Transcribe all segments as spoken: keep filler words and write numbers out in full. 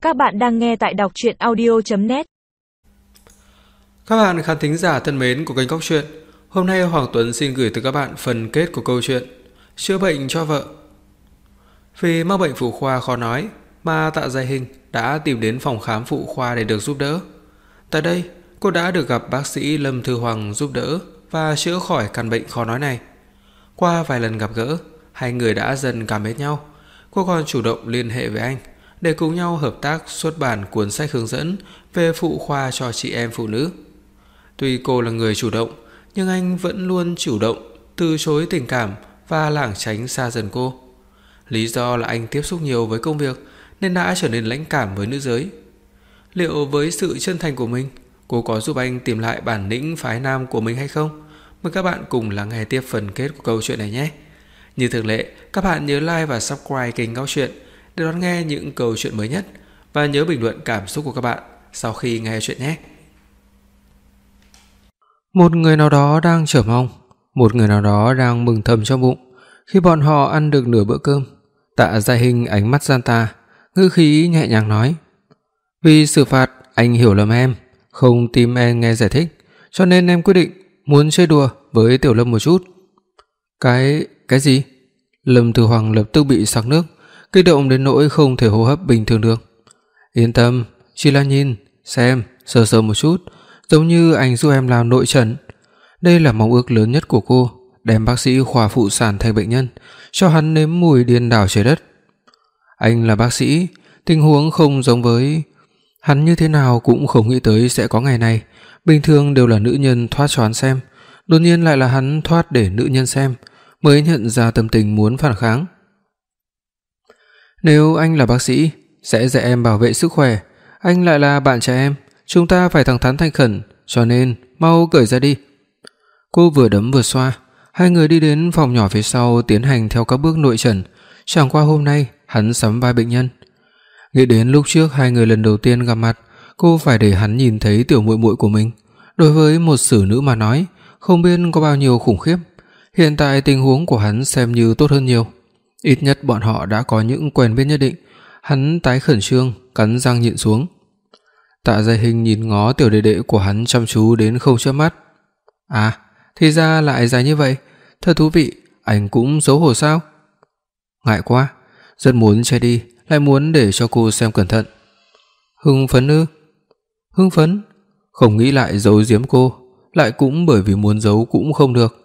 Các bạn đang nghe tại đọc truyện audio chấm net. Các bạn khán thính giả thân mến của kênh Góc Truyện, hôm nay Hoàng Tuấn xin gửi tới các bạn phần kết của câu chuyện Chữa bệnh cho vợ. Vì mắc bệnh phụ khoa khó nói mà Tạ Giai Hinh đã tìm đến phòng khám phụ khoa để được giúp đỡ. Tại đây, cô đã được gặp bác sĩ Lâm Thư Hoàng giúp đỡ và chữa khỏi căn bệnh khó nói này. Qua vài lần gặp gỡ, hai người đã dần cảm mến nhau. Cô còn chủ động liên hệ với anh để cùng nhau hợp tác xuất bản cuốn sách hướng dẫn về phụ khoa cho chị em phụ nữ. Tuy cô là người chủ động, nhưng anh vẫn luôn chủ động từ chối tình cảm và lảng tránh xa dần cô. Lý do là anh tiếp xúc nhiều với công việc nên đã trở nên lãnh cảm với nữ giới. Liệu với sự chân thành của mình, cô có giúp anh tìm lại bản lĩnh phái nam của mình hay không? Mời các bạn cùng lắng nghe tiếp phần kết của câu chuyện này nhé. Như thường lệ, các bạn nhớ like và subscribe kênh Góc Truyện để đón nghe những câu chuyện mới nhất và nhớ bình luận cảm xúc của các bạn sau khi nghe chuyện nhé. Một người nào đó đang chờ mong, một người nào đó đang mừng thầm trong bụng. Khi bọn họ ăn được nửa bữa cơm, Tạ Giai Hinh ánh mắt gian tà, ngữ khí nhẹ nhàng nói: "Vì xử phạt anh hiểu lầm em, không tìm em nghe giải thích, cho nên em quyết định muốn chơi đùa với Tiểu Lâm một chút." Cái cái gì? Lâm Thư Hoàng lập tức bị sặc nước, kích động đến nỗi không thể hô hấp bình thường được. "Yên tâm, chỉ là nhìn, xem, sờ sờ một chút, giống như anh giúp em làm nội trần." Đây là mong ước lớn nhất của cô, đem bác sĩ khoa phụ sản thành bệnh nhân, cho hắn nếm mùi điên đảo trời đất. Anh là bác sĩ, tình huống không giống với hắn, như thế nào cũng không nghĩ tới sẽ có ngày này. Bình thường đều là nữ nhân thoát cho hắn xem, đột nhiên lại là hắn thoát để nữ nhân xem, mới nhận ra tâm tình muốn phản kháng. "Nếu anh là bác sĩ, sẽ dạy em bảo vệ sức khỏe, anh lại là bạn trai em, chúng ta phải thẳng thắn thành khẩn, cho nên mau cởi ra đi." Cô vừa đấm vừa xoa. Hai người đi đến phòng nhỏ phía sau tiến hành theo các bước nội trần. Chẳng qua hôm nay hắn sắm vai bệnh nhân. Nghĩ đến lúc trước hai người lần đầu tiên gặp mặt, cô phải để hắn nhìn thấy tiểu muội muội của mình. Đối với một xử nữ mà nói, không biết có bao nhiêu khủng khiếp. Hiện tại tình huống của hắn xem như tốt hơn nhiều. Ít nhất bọn họ đã có những quen biết nhất định. Hắn tái khẩn trương, cắn răng nhịn xuống. Tạ Giai Hinh nhìn ngó tiểu đệ đệ của hắn chăm chú đến không chớp mắt. "À, thì ra lại dài như vậy, thật thú vị, anh cũng xấu hổ sao?" Ngại quá, rất muốn che đi, lại muốn để cho cô xem cẩn thận. "Hưng phấn ư?" "Hưng phấn?" Không nghĩ lại giấu giếm cô, lại cũng bởi vì muốn giấu cũng không được.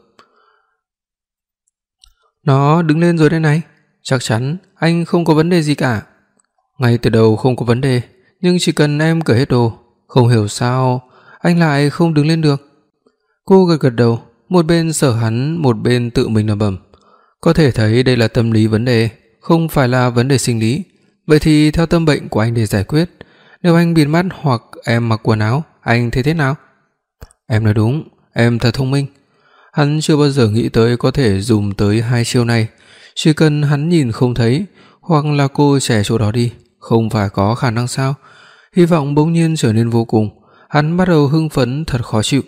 "Nó đứng lên rồi đây này, chắc chắn anh không có vấn đề gì cả." "Ngay từ đầu không có vấn đề, nhưng chỉ cần em cởi hết đồ, không hiểu sao anh lại không đứng lên được." Cô gật gật đầu, một bên sờ hắn, một bên tự mình lẩm bẩm. Có thể thấy đây là tâm lý vấn đề, không phải là vấn đề sinh lý. Vậy thì theo tâm bệnh của anh để giải quyết, nếu anh bịt mắt hoặc em mặc quần áo, anh thấy thế nào? "Em nói đúng, em thật thông minh." Hắn chưa bao giờ nghĩ tới có thể dùng tới hai chiêu này. Chỉ cần hắn nhìn không thấy, hoặc là cô trẻ chỗ đó đi, không phải có khả năng sao? Hy vọng bỗng nhiên trở nên vô cùng. Hắn bắt đầu hưng phấn thật khó chịu.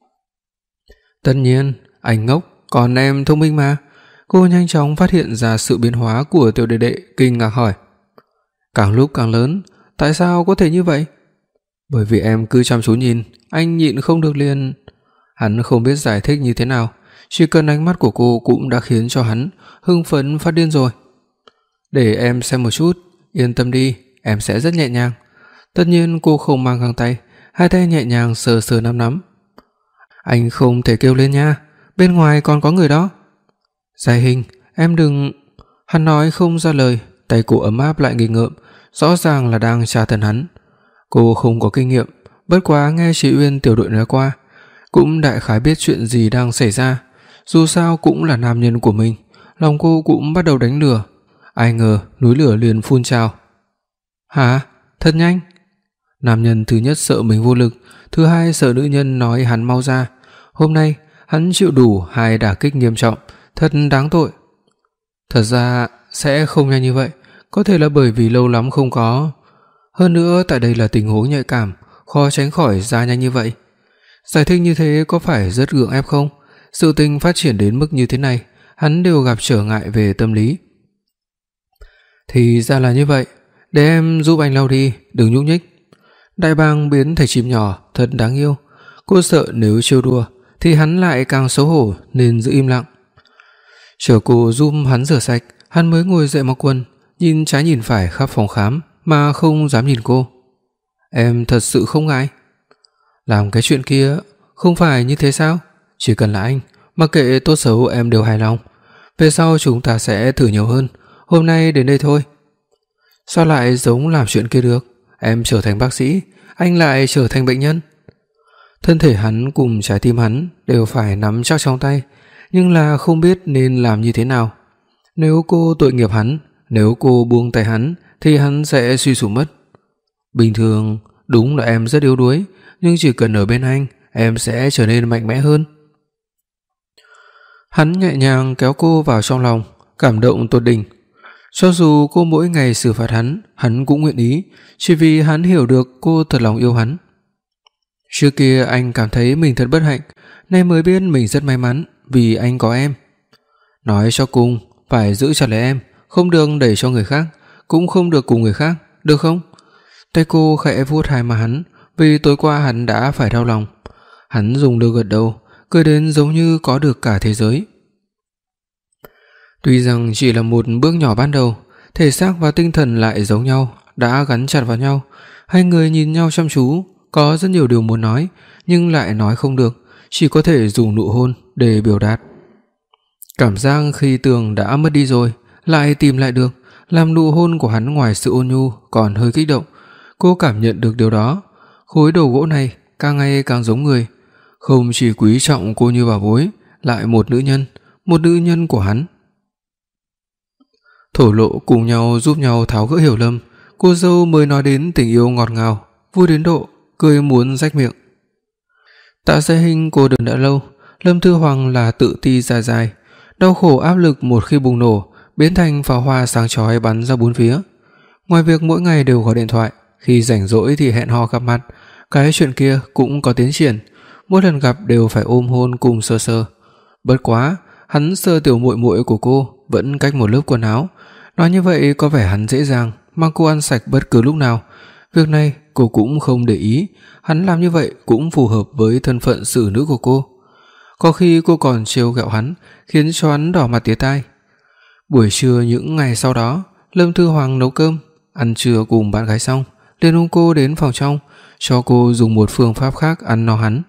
"Tất nhiên, anh ngốc, còn em thông minh mà." Cô nhanh chóng phát hiện ra sự biến hóa của tiểu đệ đệ, kinh ngạc hỏi: "Càng lúc càng lớn, tại sao có thể như vậy?" "Bởi vì em cứ chăm chú nhìn, anh nhịn không được liền." Hắn không biết giải thích như thế nào, chỉ cần ánh mắt của cô cũng đã khiến cho hắn hưng phấn phát điên rồi. "Để em xem một chút, yên tâm đi, em sẽ rất nhẹ nhàng." Tất nhiên cô không mang găng tay, hai tay nhẹ nhàng sờ sờ nắm nắm. "Anh không thể kêu lên nha, bên ngoài còn có người đó." "Giai Hinh, em đừng..." Hắn nói không ra lời, tay cô ấm áp lại nghịch ngợm, rõ ràng là đang tra tấn hắn. Cô không có kinh nghiệm, bất quá nghe chị Uyên tiểu đội nói qua, cũng đại khái biết chuyện gì đang xảy ra. Dù sao cũng là nam nhân của mình, lòng cô cũng bắt đầu đánh lửa. Ai ngờ núi lửa liền phun trào. "Hả? Thật nhanh?" Nam nhân thứ nhất sợ mình vô lực, thứ hai sợ nữ nhân nói hắn mau ra. Hôm nay hắn chịu đủ hai đả kích nghiêm trọng, thật đáng tội. Thật ra sẽ không nhanh như vậy, có thể là bởi vì lâu lắm không có. Hơn nữa tại đây là tình huống nhạy cảm, khó tránh khỏi ra nhanh như vậy. Giải thích như thế có phải rất gượng ép không? Sự tình phát triển đến mức như thế này, hắn đều gặp trở ngại về tâm lý. Thì ra là như vậy, Để em giúp anh lau đi, đừng nhúc nhích. Đại bàng biến thành chim nhỏ thật đáng yêu. Cô sợ nếu trêu đùa thì hắn lại càng xấu hổ nên giữ im lặng. Chờ cô giúp hắn rửa sạch, hắn mới ngồi dậy mặc quần, nhìn trái nhìn phải khắp phòng khám mà không dám nhìn cô. Em thật sự không ngại. Làm cái chuyện kia không phải như thế sao? Chỉ cần là anh, mặc kệ tốt xấu em đều hài lòng. Về sau chúng ta sẽ thử nhiều hơn. Hôm nay đến đây thôi. Sao lại giống làm chuyện kia được? Em trở thành bác sĩ, anh lại trở thành bệnh nhân. Thân thể hắn cùng trái tim hắn đều phải nắm chắc trong tay, nhưng là không biết nên làm như thế nào. Nếu cô tội nghiệp hắn, nếu cô buông tay hắn thì hắn sẽ suy sụp mất. Bình thường đúng là em rất yếu đuối, nhưng chỉ cần ở bên anh, em sẽ trở nên mạnh mẽ hơn. Hắn nhẹ nhàng kéo cô vào trong lòng, cảm động tột đỉnh. Cho dù cô mỗi ngày xử phạt hắn, hắn cũng nguyện ý, chỉ vì hắn hiểu được cô thật lòng yêu hắn. Trước kia anh cảm thấy mình thật bất hạnh, nay mới biết mình rất may mắn vì anh có em. Nói cho cùng, phải giữ chặt lấy em, không được đẩy cho người khác, cũng không được cùng người khác, được không? Tay cô khẽ vuốt hai má hắn, vì tối qua hắn đã phải đau lòng. Hắn dùng đôi gật đầu, cười đến giống như có được cả thế giới. Tuy rằng chỉ là một bước nhỏ ban đầu, thể xác và tinh thần lại giống nhau, đã gắn chặt vào nhau. Hai người nhìn nhau chăm chú, có rất nhiều điều muốn nói, nhưng lại nói không được, chỉ có thể dùng nụ hôn để biểu đạt. Cảm giác khi tưởng đã mất đi rồi, lại tìm lại được, làm nụ hôn của hắn ngoài sự ôn nhu còn hơi kích động. Cô cảm nhận được điều đó. Khối đầu gỗ này càng ngày càng giống người, không chỉ quý trọng cô như bảo bối, lại một nữ nhân, một nữ nhân của hắn. Thổ lộ cùng nhau giúp nhau tháo gỡ hiểu lầm, cô dâu mới nói đến tình yêu ngọt ngào, vui đến độ cười muốn rách miệng. Tạ Gia Hinh cô đơn đã lâu, Lâm Thư Hoàng là tự ti dài dài, đau khổ áp lực một khi bùng nổ biến thành pháo hoa sáng chói bắn ra bốn phía. Ngoài việc mỗi ngày đều gọi điện thoại, khi rảnh rỗi thì hẹn hò gặp mặt, cái chuyện kia cũng có tiến triển, mỗi lần gặp đều phải ôm hôn cùng sờ sờ. Bất quá, hắn sờ tiểu muội muội của cô vẫn cách một lớp quần áo, nói như vậy có vẻ hắn dễ dàng mang cô ăn sạch bất cứ lúc nào. Việc này cô cũng không để ý, hắn làm như vậy cũng phù hợp với thân phận xử nữ của cô. Có khi cô còn trêu ghẹo hắn, khiến cho hắn đỏ mặt tía tai. Buổi trưa những ngày sau đó, Lâm Thư Hoàng nấu cơm, ăn trưa cùng bạn gái xong, liền ôm cô đến phòng trong, cho cô dùng một phương pháp khác ăn no hắn.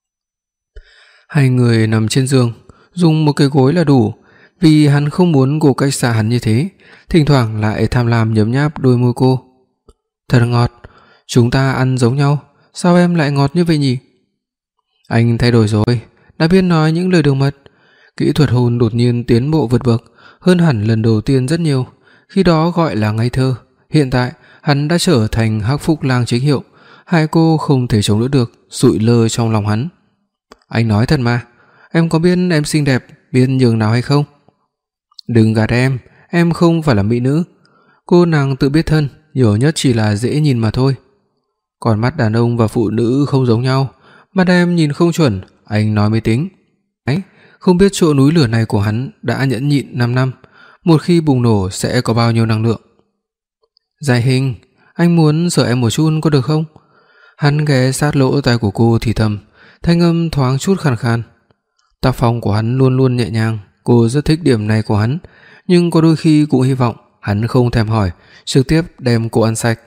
Hai người nằm trên giường, dùng một cái gối là đủ, vì hắn không muốn cô cách xa hắn như thế, thỉnh thoảng lại tham lam nhấm nháp đôi môi cô. Thật ngọt, chúng ta ăn giống nhau, sao em lại ngọt như vậy nhỉ? Anh thay đổi rồi, đã biết nói những lời đường mật. Kỹ thuật hôn đột nhiên tiến bộ vượt bậc, hơn hẳn lần đầu tiên rất nhiều. Khi đó gọi là ngây thơ, hiện tại hắn đã trở thành Hắc Phúc Lang chính hiệu, hai cô không thể chống đỡ được, sụi lơ trong lòng hắn. Anh nói thật mà, em có biết em xinh đẹp biết nhường nào hay không? Đừng gạt em, em không phải là mỹ nữ. Cô nàng tự biết thân, nhiều nhất chỉ là dễ nhìn mà thôi. Còn mắt đàn ông và phụ nữ không giống nhau, mắt em nhìn không chuẩn, anh nói mới tính. Ấy, không biết chỗ núi lửa này của hắn đã nhẫn nhịn năm năm, một khi bùng nổ sẽ có bao nhiêu năng lượng. Giai Hình, anh muốn sờ em một chút có được không? Hắn ghé sát lỗ tai của cô thì thầm, thanh âm thoáng chút khàn khàn. Tác phong của hắn luôn luôn nhẹ nhàng, cô rất thích điểm này của hắn, nhưng có đôi khi cũng hy vọng hắn không thèm hỏi, trực tiếp đem cô ăn sạch.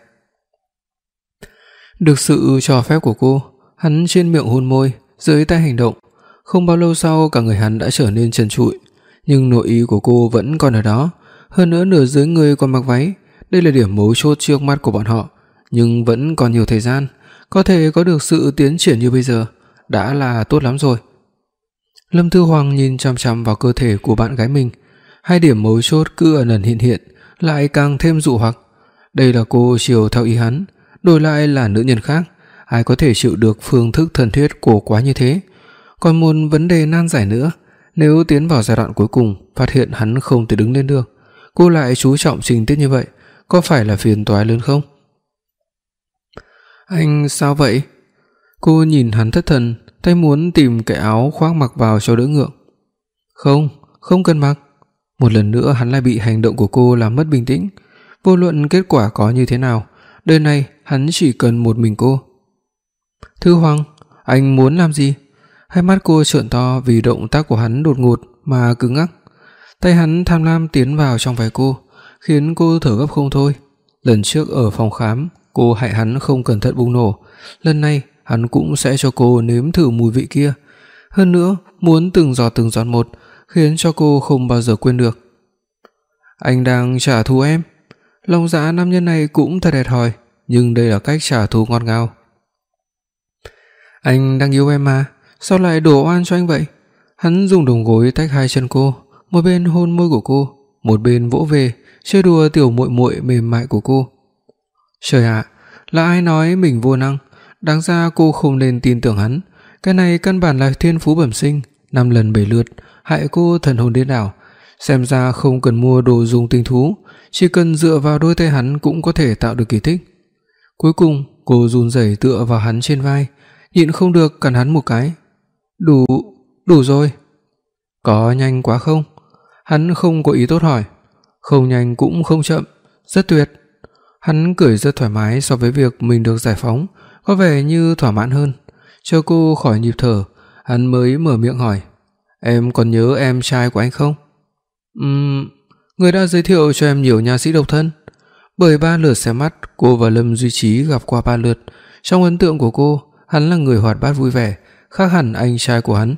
Được sự cho phép của cô, hắn trên miệng hôn môi, dưới tay hành động. Không bao lâu sau cả người hắn đã trở nên trần trụi, nhưng nội y của cô vẫn còn ở đó, hơn nữa nửa dưới người còn mặc váy. Đây là điểm mấu chốt trước mắt của bọn họ, nhưng vẫn còn nhiều thời gian, có thể có được sự tiến triển như bây giờ đã là tốt lắm rồi. Lâm Thư Hoàng nhìn chằm chằm vào cơ thể của bạn gái mình, hai điểm mấu chốt cứ ẩn ẩn hiện hiện, lại càng thêm dụ hoặc. Đây là cô chiều theo ý hắn, đổi lại là nữ nhân khác, ai có thể chịu được phương thức thân thiết cổ quá như thế. Còn một vấn đề nan giải nữa, nếu tiến vào giai đoạn cuối cùng phát hiện hắn không thể đứng lên được, cô lại chú trọng tình tiết như vậy, có phải là phiền toái lớn không? Anh sao vậy? Cô nhìn hắn thất thần, tay muốn tìm cái áo khoác mặc vào cho đỡ ngượng. Không, không cần mặc. Một lần nữa hắn lại bị hành động của cô làm mất bình tĩnh. Vô luận kết quả có như thế nào, đời này hắn chỉ cần một mình cô. Thư Hoàng, anh muốn làm gì? Hai mắt cô trợn to vì động tác của hắn đột ngột mà cứng ngắc. Tay hắn tham lam tiến vào trong váy cô, khiến cô thở gấp không thôi. Lần trước ở phòng khám, cô hại hắn không cẩn thận bùng nổ, lần này hắn cũng sẽ cho cô nếm thử mùi vị kia. Hơn nữa, muốn từng giọt từng giọt một, khiến cho cô không bao giờ quên được. Anh đang trả thù em? Lòng dạ nam nhân này cũng thật hẹp hòi, nhưng đây là cách trả thù ngọt ngào. Anh đang yêu em mà, sao lại đổ oan cho anh vậy? Hắn dùng đầu gối tách hai chân cô, một bên hôn môi của cô, một bên vỗ về, chơi đùa tiểu muội muội mềm mại của cô. Trời ạ, à, là ai nói mình vô năng? Đáng ra cô không nên tin tưởng hắn, cái này căn bản là thiên phú bẩm sinh, năm lần bảy lượt, hại cô thần hồn điên đảo. Xem ra không cần mua đồ dùng tinh thú, chỉ cần dựa vào đôi tay hắn cũng có thể tạo được kỳ tích. Cuối cùng, cô run rẩy tựa vào hắn trên vai, nhịn không được cắn hắn một cái. Đủ, đủ rồi. Có nhanh quá không? Hắn không có ý tốt hỏi. Không nhanh cũng không chậm, rất tuyệt. Hắn cười rất thoải mái so với việc mình được giải phóng, có vẻ như thỏa mãn hơn. Chờ cô khỏi nhịp thở, hắn mới mở miệng hỏi: "Em còn nhớ em trai của anh không?" Ừm, người đã giới thiệu cho em nhiều nha sĩ độc thân. Bởi ba lượt xem mắt, cô và Lâm Duy Trí gặp qua ba lượt. Trong ấn tượng của cô, hắn là người hoạt bát vui vẻ, khác hẳn anh trai của hắn.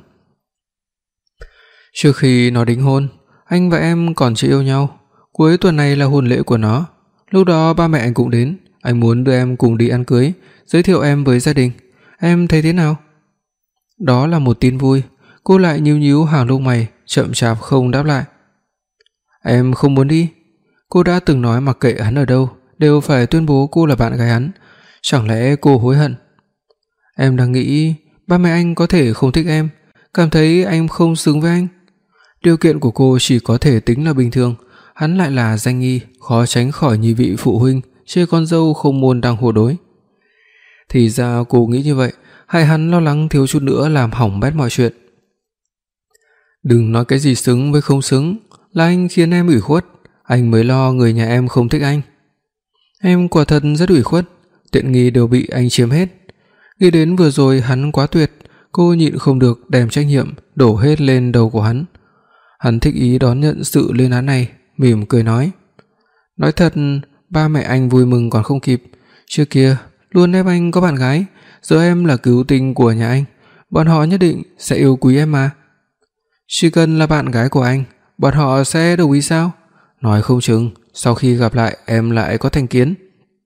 Trước khi nó đính hôn, anh và em còn chưa yêu nhau. Cuối tuần này là hôn lễ của nó. Lúc đó ba mẹ anh cũng đến, anh muốn đưa em cùng đi ăn cưới, giới thiệu em với gia đình. Em thấy thế nào? Đó là một tin vui. Cô lại nhíu nhíu hàng lông mày, chậm chạp không đáp lại. Em không muốn đi. Cô đã từng nói mặc kệ hắn ở đâu đều phải tuyên bố cô là bạn gái hắn. Chẳng lẽ cô hối hận? Em đang nghĩ ba mẹ anh có thể không thích em, cảm thấy anh không xứng với anh. Điều kiện của cô chỉ có thể tính là bình thường, hắn lại là danh nghi, khó tránh khỏi nhị vị phụ huynh chê con dâu không môn đăng hộ đối. Thì ra cô nghĩ như vậy, hại hắn lo lắng thiếu chút nữa làm hỏng bét mọi chuyện. Đừng nói cái gì xứng với không xứng, là anh khiến em ủy khuất, anh mới lo người nhà em không thích anh. Em quả thật rất ủy khuất, tiện nghi đều bị anh chiếm hết. Nghĩ đến vừa rồi hắn quá tuyệt, cô nhịn không được đem trách nhiệm đổ hết lên đầu của hắn. Hắn thích ý đón nhận sự lên án này, mỉm cười nói: "Nói thật, ba mẹ anh vui mừng còn không kịp. Trước kia luôn ép anh có bạn gái, giờ em là cứu tinh của nhà anh, bọn họ nhất định sẽ yêu quý em mà." Chỉ cần là bạn gái của anh, bọn họ sẽ đồng ý sao? Nói không chừng sau khi gặp lại em lại có thành kiến.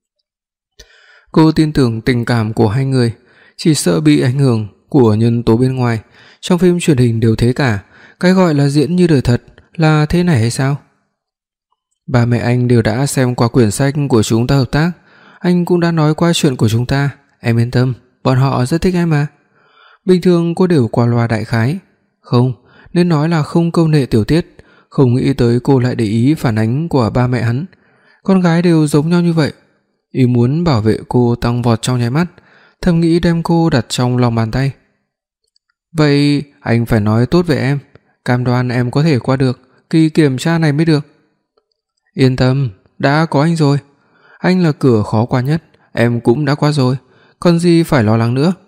Cô tin tưởng tình cảm của hai người, chỉ sợ bị ảnh hưởng của nhân tố bên ngoài. Trong phim truyền hình đều thế cả, cái gọi là diễn như đời thật là thế này hay sao? Ba mẹ anh đều đã xem qua quyển sách của chúng ta hợp tác, anh cũng đã nói qua chuyện của chúng ta, em yên tâm, bọn họ rất thích em mà. Bình thường cô đều qua loa đại khái, không, nên nói là không câu nệ tiểu tiết, không nghĩ tới cô lại để ý phản ánh của ba mẹ hắn. Con gái đều giống nhau như vậy, ý muốn bảo vệ cô tăng vọt trong nháy mắt, thầm nghĩ đem cô đặt trong lòng bàn tay. Vậy anh phải nói tốt về em, cam đoan em có thể qua được kỳ kiểm tra này mới được. Yên tâm, đã có anh rồi. Anh là cửa khó qua nhất, em cũng đã qua rồi, còn gì phải lo lắng nữa.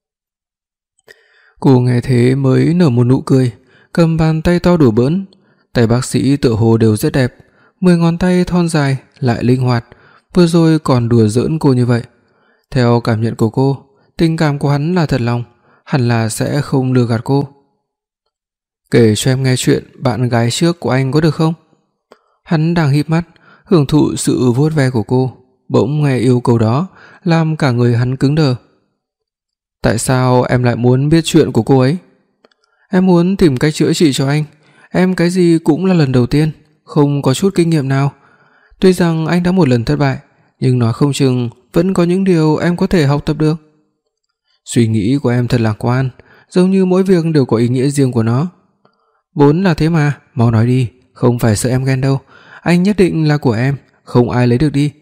Cô nghe thế mới nở một nụ cười, cầm bàn tay to đùa bỡn. Tay bác sĩ tựa hồ đều rất đẹp, mười ngón tay thon dài lại linh hoạt, vừa rồi còn đùa giỡn cô như vậy. Theo cảm nhận của cô, tình cảm của hắn là thật lòng, hẳn là sẽ không lừa gạt cô. Kể cho em nghe chuyện bạn gái trước của anh có được không? Hắn đang híp mắt, hưởng thụ sự vuốt ve của cô, bỗng nghe yêu cầu đó, làm cả người hắn cứng đờ. Tại sao em lại muốn biết chuyện của cô ấy? Em muốn tìm cách chữa trị cho anh, em cái gì cũng là lần đầu tiên, không có chút kinh nghiệm nào. Tuy rằng anh đã một lần thất bại, nhưng nói không chừng vẫn có những điều em có thể học tập được. Suy nghĩ của em thật lạc quan, giống như mỗi việc đều có ý nghĩa riêng của nó. Vốn là thế mà, mau nói đi, không phải sợ em ghen đâu, anh nhất định là của em, không ai lấy được đi.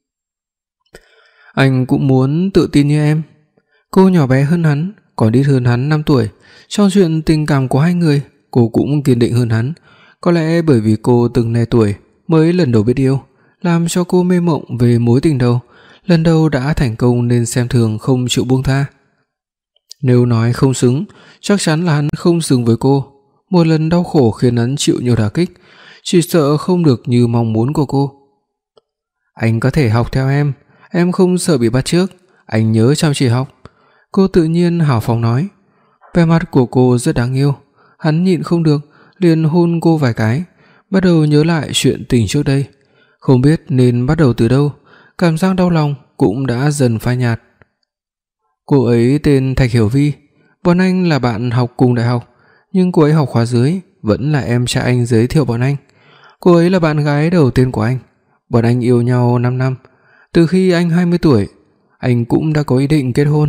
Anh cũng muốn tự tin như em. Cô nhỏ bé hơn hắn, còn ít hơn hắn năm tuổi, trong chuyện tình cảm của hai người, cô cũng kiên định hơn hắn. Có lẽ bởi vì cô từng né tuổi mới lần đầu biết yêu, làm cho cô mê mộng về mối tình đầu, lần đầu đã thành công nên xem thường không chịu buông tha. Nếu nói không xứng, chắc chắn là hắn không xứng với cô. Một lần đau khổ khiến hắn chịu nhiều đả kích, chỉ sợ không được như mong muốn của cô. Anh có thể học theo em, em không sợ bị bắt chước, anh nhớ chăm chỉ học. Cô tự nhiên hào phóng nói. Vẻ mặt của cô rất đáng yêu, hắn nhịn không được, liền hôn cô vài cái, bắt đầu nhớ lại chuyện tình trước đây. Không biết nên bắt đầu từ đâu, cảm giác đau lòng cũng đã dần phai nhạt. Cô ấy tên Thạch Hiểu Vi, bọn anh là bạn học cùng đại học, nhưng cô ấy học khóa dưới, vẫn là em trai anh giới thiệu bọn anh. Cô ấy là bạn gái đầu tiên của anh. Bọn anh yêu nhau năm năm, từ khi anh hai mươi tuổi, anh cũng đã có ý định kết hôn.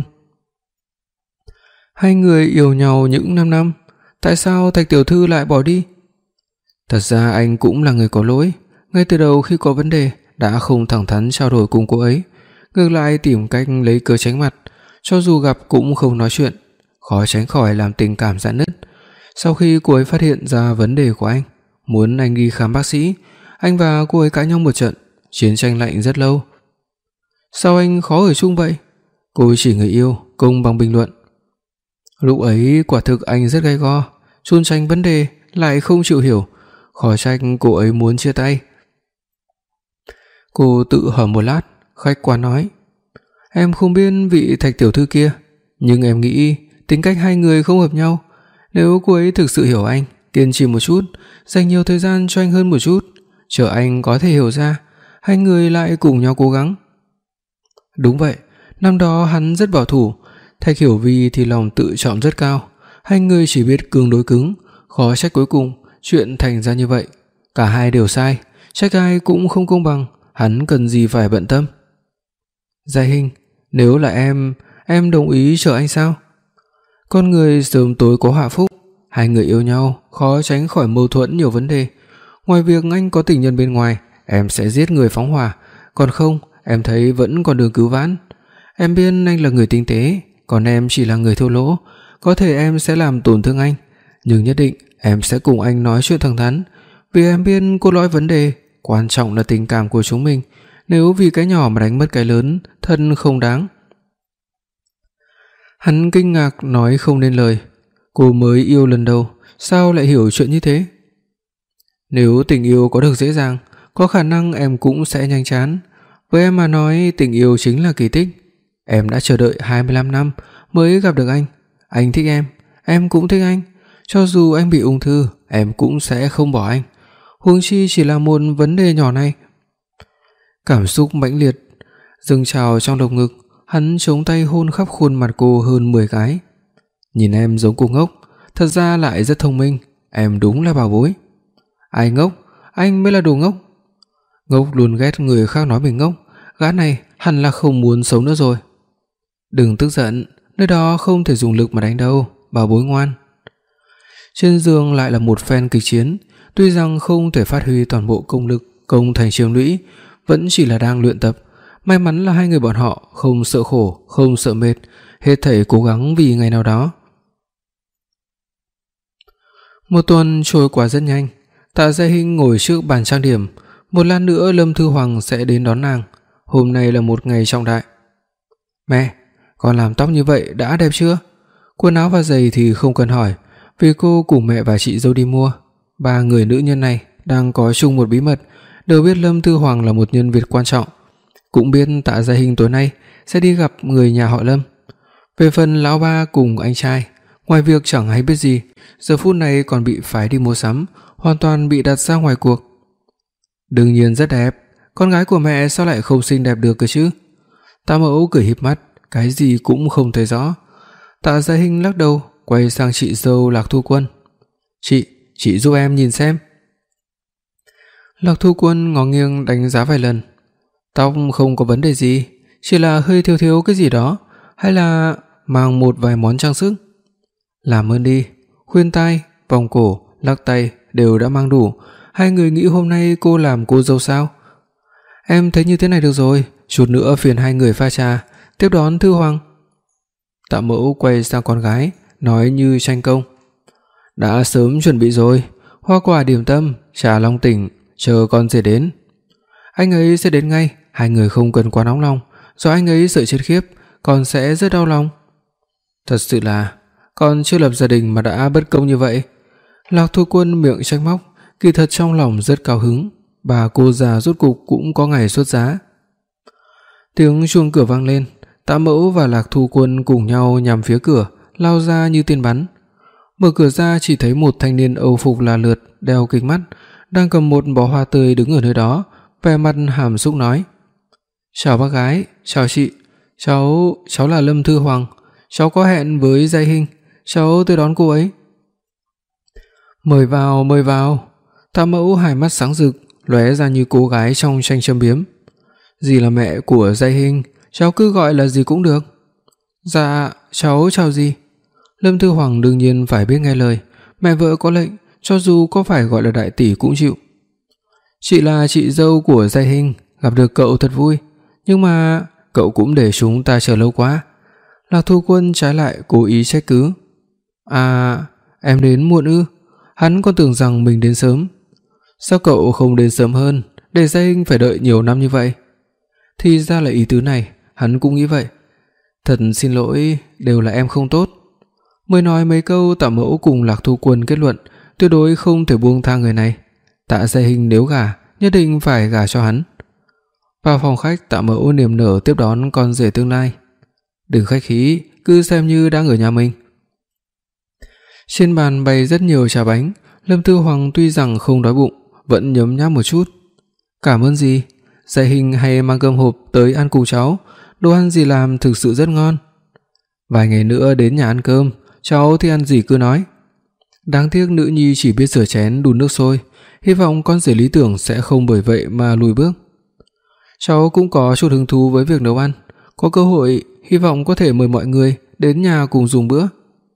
Hai người yêu nhau những năm năm, tại sao Thạch tiểu thư lại bỏ đi? Thật ra anh cũng là người có lỗi, ngay từ đầu khi có vấn đề đã không thẳng thắn trao đổi cùng cô ấy, ngược lại tìm cách lấy cớ tránh mặt, cho dù gặp cũng không nói chuyện, khó tránh khỏi làm tình cảm rạn nứt. Sau khi cô ấy phát hiện ra vấn đề của anh, muốn anh đi khám bác sĩ, anh và cô ấy cãi nhau một trận, chiến tranh lạnh rất lâu. Sao anh khó ở chung vậy? Cô chỉ người yêu, công bằng bình luận. Lúc ấy quả thực anh rất gay go, trốn tránh vấn đề lại không chịu hiểu, khó trách cô ấy muốn chia tay. Cô tự hỏi một lát, khách quan nói. Em không biết vị Thạch tiểu thư kia, nhưng em nghĩ tính cách hai người không hợp nhau. Nếu cô ấy thực sự hiểu anh, kiên trì một chút, dành nhiều thời gian cho anh hơn một chút, chờ anh có thể hiểu ra, hai người lại cùng nhau cố gắng. Đúng vậy, năm đó hắn rất bảo thủ, Thạch Hiểu Vi thì lòng tự trọng rất cao, hai người chỉ biết cứng đối cứng, khó trách cuối cùng chuyện thành ra như vậy. Cả hai đều sai, trách ai cũng không công bằng, hắn cần gì phải bận tâm. Giai Hinh, nếu là em, em đồng ý chờ anh sao? Con người sớm tối có họa phúc, hai người yêu nhau khó tránh khỏi mâu thuẫn nhiều vấn đề. Ngoài việc anh có tình nhân bên ngoài, em sẽ giết người phóng hỏa, còn không, em thấy vẫn còn đường cứu vãn. Em biết anh là người tinh tế, còn em chỉ là người thô lỗ, có thể em sẽ làm tổn thương anh, nhưng nhất định em sẽ cùng anh nói chuyện thẳng thắn, vì em biết cốt lõi vấn đề quan trọng là tình cảm của chúng mình, nếu vì cái nhỏ mà đánh mất cái lớn, thật không đáng. Hắn kinh ngạc nói không nên lời, cô mới yêu lần đầu, sao lại hiểu chuyện như thế? Nếu tình yêu có được dễ dàng, có khả năng em cũng sẽ nhanh chán. Với em mà nói, tình yêu chính là kỳ tích. Em đã chờ đợi hai mươi lăm năm mới gặp được anh. Anh thích em, em cũng thích anh. Cho dù anh bị ung thư, em cũng sẽ không bỏ anh. Huống chi chỉ là một vấn đề nhỏ này. Cảm xúc mãnh liệt dâng trào trong lồng ngực, hắn chống tay hôn khắp khuôn mặt cô hơn mười cái. Nhìn em giống cô ngốc, thật ra lại rất thông minh, em đúng là bảo bối. Ai ngốc? Anh mới là đồ ngốc. Ngốc luôn ghét người khác nói mình ngốc, gã này hẳn là không muốn sống nữa rồi. Đừng tức giận, nơi đó không thể dùng lực mà đánh đâu, bảo bối ngoan. Trên giường lại là một phen kịch chiến, tuy rằng không thể phát huy toàn bộ công lực công thành chiêm lũy, vẫn chỉ là đang luyện tập. May mắn là hai người bọn họ không sợ khổ, không sợ mệt, hết thảy cố gắng vì ngày nào đó. Một tuần trôi qua rất nhanh, Tạ Giai Hinh ngồi trước bàn trang điểm, một lát nữa Lâm Thư Hoàng sẽ đến đón nàng. Hôm nay là một ngày trọng đại. Mẹ, con làm tóc như vậy đã đẹp chưa? Quần áo và giày thì không cần hỏi, vì cô cùng mẹ và chị dâu đi mua. Ba người nữ nhân này đang có chung một bí mật, đều biết Lâm Thư Hoàng là một nhân vật quan trọng, cũng biết Tạ Giai Hinh tối nay sẽ đi gặp người nhà họ Lâm. Về phần lão ba cùng anh trai, ngoài việc chẳng hay biết gì, giờ phút này còn bị phái đi mua sắm, hoàn toàn bị đặt ra ngoài cuộc. Đương nhiên rất đẹp, con gái của mẹ sao lại không xinh đẹp được cơ chứ? Tạ Mẫu cười híp mắt, cái gì cũng không thấy rõ. Tạ Giai Hinh lắc đầu, quay sang chị dâu Lạc Thu Quân. Chị, chị giúp em nhìn xem. Lạc Thu Quân ngó nghiêng đánh giá vài lần. Tóc không có vấn đề gì, chỉ là hơi thiếu thiếu cái gì đó, hay là mang một vài món trang sức. Làm ơn đi, khuyên tai, vòng cổ, lắc tay đều đã mang đủ. Hai người nghĩ hôm nay cô làm cô dâu sao? Em thấy như thế này được rồi, chút nữa phiền hai người pha trà, tiếp đón Thư Hoàng. Tạ Mẫu quay sang con gái, nói như tranh công. Đã sớm chuẩn bị rồi, hoa quả điểm tâm, trà long tỉnh, chờ con rể đến. Anh ấy sẽ đến ngay, hai người không cần quá nóng lòng, do anh ấy sợ chết khiếp, con sẽ rất đau lòng." "Thật sự là con chưa lập gia đình mà đã bất công như vậy." Lạc Thu Quân miệng trách móc, kỳ thật trong lòng rất cao hứng, bà cô già rốt cục cũng có ngày xuất giá. Tiếng chuông cửa vang lên, Tạ Mẫu và Lạc Thu Quân cùng nhau nhằm phía cửa, lao ra như tên bắn. Mở cửa ra chỉ thấy một thanh niên Âu phục là lượt, đeo kính mắt, đang cầm một bó hoa tươi đứng ở nơi đó, vẻ mặt hàm xúc nói: "Chào bác gái, chào chị, cháu cháu là Lâm Thư Hoàng, cháu có hẹn với Giai Hinh, cháu tới đón cô ấy." "Mời vào, mời vào." Tạ Mẫu hai mắt sáng rực, lóe ra như cô gái trong tranh châm biếm. "Dì là mẹ của Giai Hinh, cháu cứ gọi là gì cũng được." "Dạ, cháu chào dì." Lâm Thư Hoàng đương nhiên phải biết nghe lời, mẹ vợ có lệnh, cho dù có phải gọi là đại tỷ cũng chịu. "Chị là chị dâu của Giai Hinh, gặp được cậu thật vui, nhưng mà cậu cũng để chúng ta chờ lâu quá." Lạc Thu Quân trái lại cố ý trách cứ. "À, em đến muộn ư?" Hắn còn tưởng rằng mình đến sớm. "Sao cậu không đến sớm hơn, để Giai Hinh phải đợi nhiều năm như vậy?" Thì ra là ý tứ này, hắn cũng nghĩ vậy. "Thật xin lỗi, đều là em không tốt." Mới nói mấy câu, Tạ Mẫu cùng Lạc Thu Quân kết luận tuyệt đối không thể buông tha người này. Tạ Giai Hinh nếu gả, nhất định phải gả cho hắn. Vào phòng khách, Tạ Mẫu niềm nở tiếp đón con rể tương lai. "Đừng khách khí, cứ xem như đang ở nhà mình." Trên bàn bày rất nhiều trà bánh, Lâm Thư Hoàng tuy rằng không đói bụng, vẫn nhấm nháp một chút. "Cảm ơn dì, Giai Hinh hay mang cơm hộp tới ăn cùng cháu, đồ ăn dì làm thực sự rất ngon. Vài ngày nữa đến nhà ăn cơm, cháu thì ăn gì cứ nói." Đáng tiếc nữ nhi chỉ biết rửa chén đun nước sôi, hy vọng con rể lý tưởng sẽ không bởi vậy mà lùi bước. "Cháu cũng có chút hứng thú với việc nấu ăn, có cơ hội hy vọng có thể mời mọi người đến nhà cùng dùng bữa."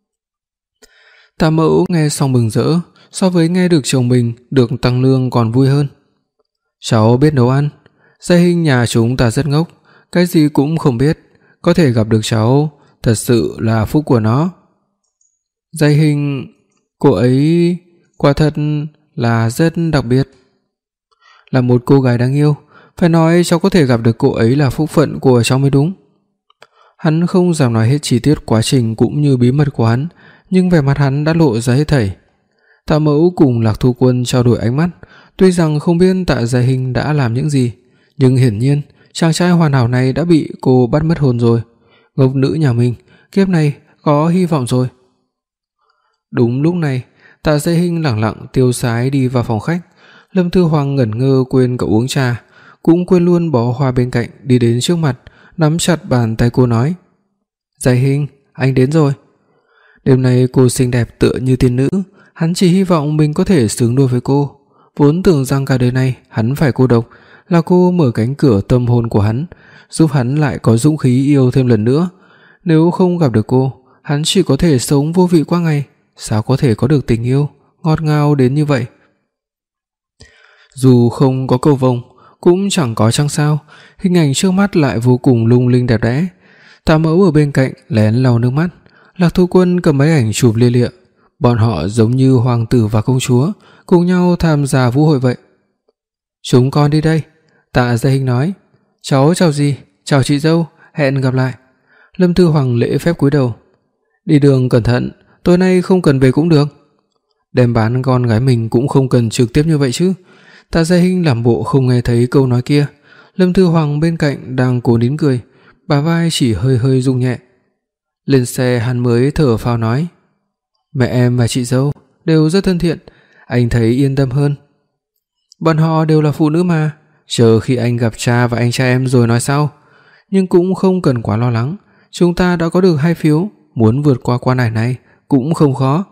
Tạ Mẫu nghe xong mừng rỡ, so với nghe được chồng mình được tăng lương còn vui hơn. "Cháu biết nấu ăn, Giai Hinh nhà chúng ta rất ngốc, cái gì cũng không biết, có thể gặp được cháu thật sự là phúc của nó." "Giai Hinh, cô ấy quả thật là rất đặc biệt, là một cô gái đáng yêu, phải nói cháu có thể gặp được cô ấy là phúc phận của cháu mới đúng." Hắn không dám nói hết chi tiết quá trình cũng như bí mật của hắn, nhưng vẻ mặt hắn đã lộ ra hết thảy. Tạ Mẫu cùng Lạc Thu Quân trao đổi ánh mắt, tuy rằng không biết Tạ Giai Hinh đã làm những gì, nhưng hiển nhiên chàng trai hoàn hảo này đã bị cô bắt mất hồn rồi. Ngốc nữ nhà mình, kiếp này có hy vọng rồi. Đúng lúc này, Tạ Giai Hinh lẳng lặng tiêu sái đi vào phòng khách. Lâm Thư Hoàng ngẩn ngơ quên cả uống trà, cũng quên luôn bó hoa bên cạnh, đi đến trước mặt, nắm chặt bàn tay cô nói: "Giai Hinh, anh đến rồi." Đêm nay cô xinh đẹp tựa như tiên nữ, hắn chỉ hy vọng mình có thể xứng đôi với cô. Vốn tưởng rằng cả đời này hắn phải cô độc, là cô mở cánh cửa tâm hồn của hắn, giúp hắn lại có dũng khí yêu thêm lần nữa. Nếu không gặp được cô, hắn chỉ có thể sống vô vị qua ngày, sao có thể có được tình yêu ngọt ngào đến như vậy. Dù không có cầu vồng, cũng chẳng có trăng sao, hình ảnh trước mắt lại vô cùng lung linh đẹp đẽ. Tạ Mẫu ở bên cạnh lén lau nước mắt, Lạc Thu Quân cầm máy ảnh chụp lia lịa. Bọn họ giống như hoàng tử và công chúa cùng nhau tham gia vũ hội vậy. "Chúng con đi đây." Tạ Giai Hinh nói. "Cháu chào dì, chào chị dâu, hẹn gặp lại." Lâm Thư Hoàng lễ phép cúi đầu. "Đi đường cẩn thận, tối nay không cần về cũng được." Đem bán con gái mình cũng không cần trực tiếp như vậy chứ. Tạ Giai Hinh làm bộ không nghe thấy câu nói kia. Lâm Thư Hoàng bên cạnh đang cố nín cười, bả vai chỉ hơi hơi rung nhẹ. Lên xe hắn mới thở phào nói: "Mẹ em và chị dâu đều rất thân thiện, anh thấy yên tâm hơn." "Bọn họ đều là phụ nữ mà, chờ khi anh gặp cha và anh trai em rồi nói sau. Nhưng cũng không cần quá lo lắng, chúng ta đã có được hai phiếu, muốn vượt qua quan hải này cũng không khó."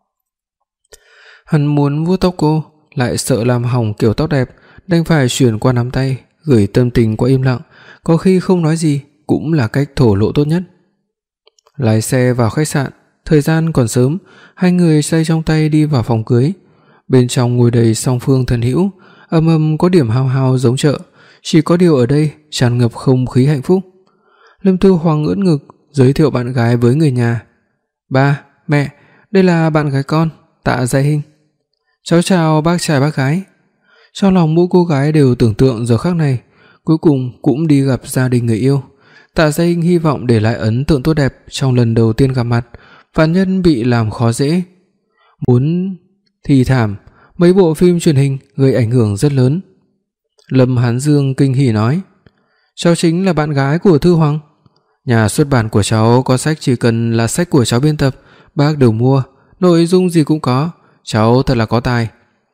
Hắn muốn vuốt tóc cô, lại sợ làm hỏng kiểu tóc đẹp, đành phải chuyển qua nắm tay, gửi tâm tình qua im lặng, có khi không nói gì cũng là cách thổ lộ tốt nhất. Lái xe vào khách sạn, thời gian còn sớm, hai người say trong tay đi vào phòng cưới. Bên trong ngồi đầy song phương thân hữu, ầm ầm có điểm hao hao giống chợ, chỉ có điều ở đây tràn ngập không khí hạnh phúc. Lâm Thư Hoàng ưỡn ngực giới thiệu bạn gái với người nhà. "Ba, mẹ, đây là bạn gái con, Tạ Giai Hinh." "Cháu chào bác trai bác gái." Trong lòng mỗi cô gái đều tưởng tượng giờ khắc này cuối cùng cũng đi gặp gia đình người yêu. Tạ Gia Hinh hy vọng để lại ấn tượng tốt đẹp trong lần đầu tiên gặp mặt. Vạn Nhân bị làm khó dễ, muốn thì thảm, mấy bộ phim truyền hình gây ảnh hưởng rất lớn. Lâm Hán Dương kinh hỉ nói: "Cháu chính là bạn gái của Thư Hoàng. Nhà xuất bản của cháu có sách chỉ cần là sách của cháu biên tập, bác đều mua, nội dung gì cũng có, cháu thật là có tài."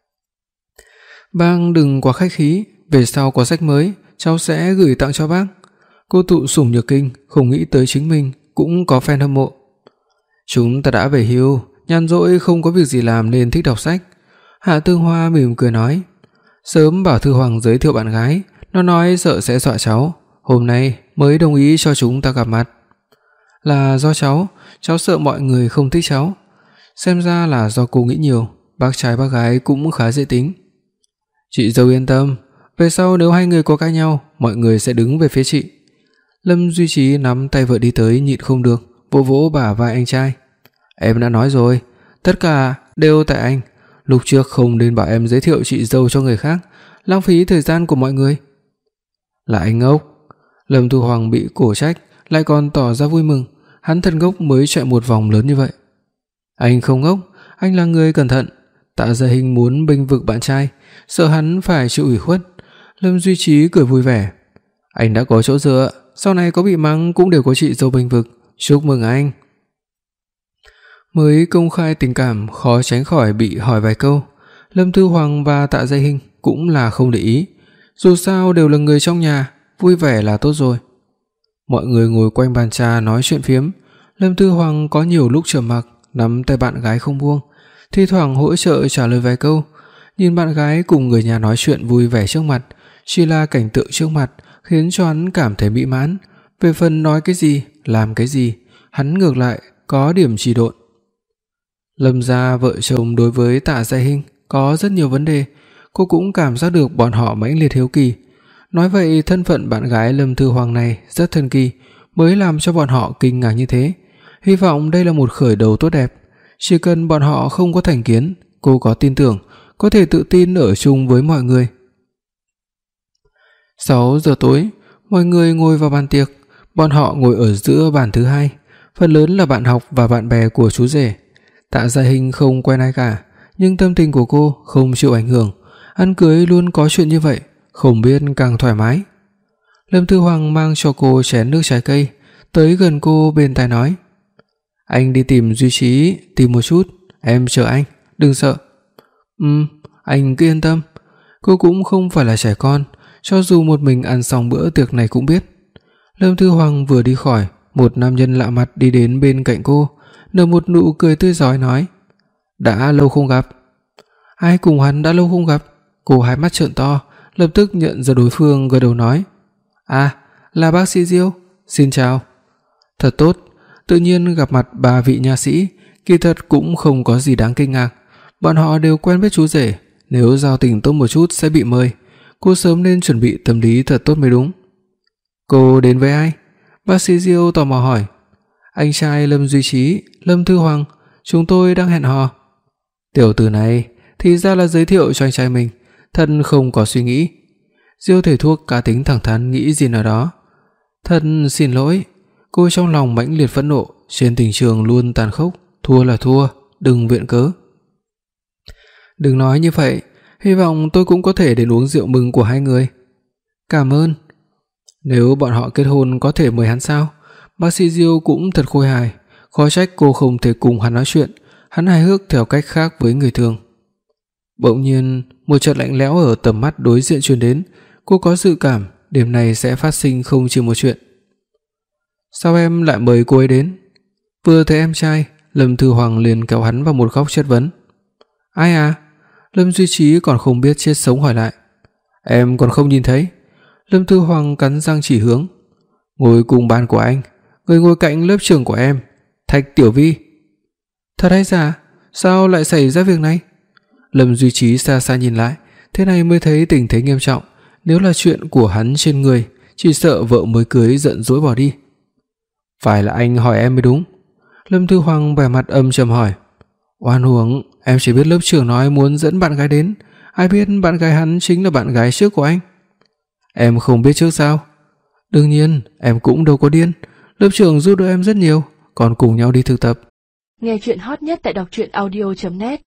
"Bác đừng quá khách khí, về sau có sách mới, cháu sẽ gửi tặng cho bác." Cô Tụ Sủng Nhược Kinh không nghĩ tới chính mình cũng có fan hâm mộ. "Chúng ta đã về hưu, nhàn rỗi không có việc gì làm nên thích đọc sách." Hạ Tương Hoa mỉm cười nói: "Sớm bảo Thư Hoàng giới thiệu bạn gái, nó nói sợ sẽ dọa cháu, hôm nay mới đồng ý cho chúng ta gặp mặt." "Là do cháu, cháu sợ mọi người không thích cháu." "Xem ra là do cô nghĩ nhiều, bác trai bác gái cũng khá dễ tính." "Chị dâu yên tâm, về sau nếu hai người có cãi nhau, mọi người sẽ đứng về phía chị." Lâm Duy Trí nắm tay vợ đi tới nhịn không được, vỗ vỗ bả vai anh trai: "Em đã nói rồi, tất cả đều tại anh, lúc trước không nên bảo em giới thiệu chị dâu cho người khác, lãng phí thời gian của mọi người." "Là anh ngốc." Lâm Thu Hoàng bị cổ trách lại còn tỏ ra vui mừng, hắn thật ngốc mới chạy một vòng lớn như vậy. "Anh không ngốc, anh là người cẩn thận." Tạ Gia Hinh muốn bênh vực bạn trai, sợ hắn phải chịu ủy khuất. Lâm Duy Trí cười vui vẻ: "Anh đã có chỗ dựa, sau này có bị mắng cũng đều có chị dâu bênh vực, chúc mừng anh." Mới công khai tình cảm khó tránh khỏi bị hỏi vài câu. Lâm Thư Hoàng và Tạ Gia Hinh cũng là không để ý, dù sao đều là người trong nhà, vui vẻ là tốt rồi. Mọi người ngồi quanh bàn trà nói chuyện phiếm. Lâm Thư Hoàng có nhiều lúc trầm mặc, nắm tay bạn gái không buông, thi thoảng hỗ trợ trả lời vài câu. Nhìn bạn gái cùng người nhà nói chuyện vui vẻ trước mặt, chỉ là cảnh tượng trước mặt khiến cho hắn cảm thấy mỹ mãn. Về phần nói cái gì, làm cái gì, hắn ngược lại có điểm trì độn. Lâm gia vợ chồng đối với Tạ Gia Hinh có rất nhiều vấn đề, cô cũng cảm giác được bọn họ mãnh liệt hiếu kỳ. Nói vậy thân phận bạn gái Lâm Thư Hoàng này rất thần kỳ, mới làm cho bọn họ kinh ngạc như thế. Hy vọng đây là một khởi đầu tốt đẹp. Chỉ cần bọn họ không có thành kiến, cô có tin tưởng có thể tự tin ở chung với mọi người. sáu giờ tối, mọi người ngồi vào bàn tiệc. Bọn họ ngồi ở giữa bàn thứ hai, phần lớn là bạn học và bạn bè của chú rể. Tạ Gia Hinh không quen ai cả, nhưng tâm tình của cô không chịu ảnh hưởng. Ăn cưới luôn có chuyện như vậy, không biết càng thoải mái. Lâm Thư Hoàng mang cho cô chén nước trái cây, tới gần cô bên tai nói: "Anh đi tìm Duy Trí, tìm một chút, em chờ anh, đừng sợ." "Ừm, anh cứ yên tâm." Cô cũng không phải là trẻ con, cho dù một mình ăn xong bữa tiệc này cũng biết. Lâm Thư Hoàng vừa đi khỏi, một nam nhân lạ mặt đi đến bên cạnh cô, nở một nụ cười tươi rói nói: "Đã lâu không gặp." Ai cùng hắn đã lâu không gặp? Cô hai mắt trợn to, lập tức nhận ra đối phương, gật đầu nói: "À, là bác sĩ Diêu, xin chào." Thật tốt, tự nhiên gặp mặt ba vị nha sĩ, kỳ thật cũng không có gì đáng kinh ngạc. Bọn họ đều quen biết chú rể, nếu giao tình tốt một chút sẽ bị mời. Cô sớm nên chuẩn bị tâm lý thật tốt mới đúng. "Cô đến với ai?" Bác sĩ Diêu tò mò hỏi. "Anh trai Lâm Duy Trí, Lâm Thư Hoàng, chúng tôi đang hẹn hò." Tiểu tử này thì ra là giới thiệu cho anh trai mình, thật không có suy nghĩ. Diêu thầy thuốc cá tính thẳng thắn nghĩ gì nào đó. "Thật xin lỗi." Cô trong lòng mãnh liệt phẫn nộ, trên tình trường luôn tàn khốc, thua là thua, đừng viện cớ. "Đừng nói như vậy, hy vọng tôi cũng có thể đến uống rượu mừng của hai người." "Cảm ơn." Nếu bọn họ kết hôn có thể mời hắn sao? Bác sĩ Diêu cũng thật khôi hài, khó trách cô không thể cùng hắn nói chuyện, hắn hài hước theo cách khác với người thường. Bỗng nhiên, một trận lạnh lẽo ở tầm mắt đối diện truyền đến, cô có dự cảm đêm nay sẽ phát sinh không chỉ một chuyện. "Sao em lại mời cô ấy đến?" Vừa thấy em trai, Lâm Thư Hoàng liền kéo hắn vào một góc chất vấn. "Ai à?" Lâm Duy Trí còn không biết chết sống hỏi lại. "Em còn không nhìn thấy?" Lâm Thư Hoàng cắn răng chỉ hướng. "Ngồi cùng bàn của anh, người ngồi cạnh lớp trưởng của em, Thạch Tiểu Vi." "Thật hay giả? Sao lại xảy ra việc này?" Lâm Duy Trí xa xa nhìn lại, thế này mới thấy tình thế nghiêm trọng, nếu là chuyện của hắn trên người, chỉ sợ vợ mới cưới giận dỗi bỏ đi. "Phải là anh hỏi em mới đúng." Lâm Thư Hoàng vẻ mặt âm trầm hỏi. "Oan uổng, em chỉ biết lớp trưởng nói muốn dẫn bạn gái đến, Ai biết bạn gái hắn chính là bạn gái trước của anh? Em không biết trước sao? Đương nhiên, em cũng đâu có điên. Lớp trưởng giúp đỡ em rất nhiều, còn cùng nhau đi thực tập. Nghe truyện hot nhất tại đọc truyện audio chấm net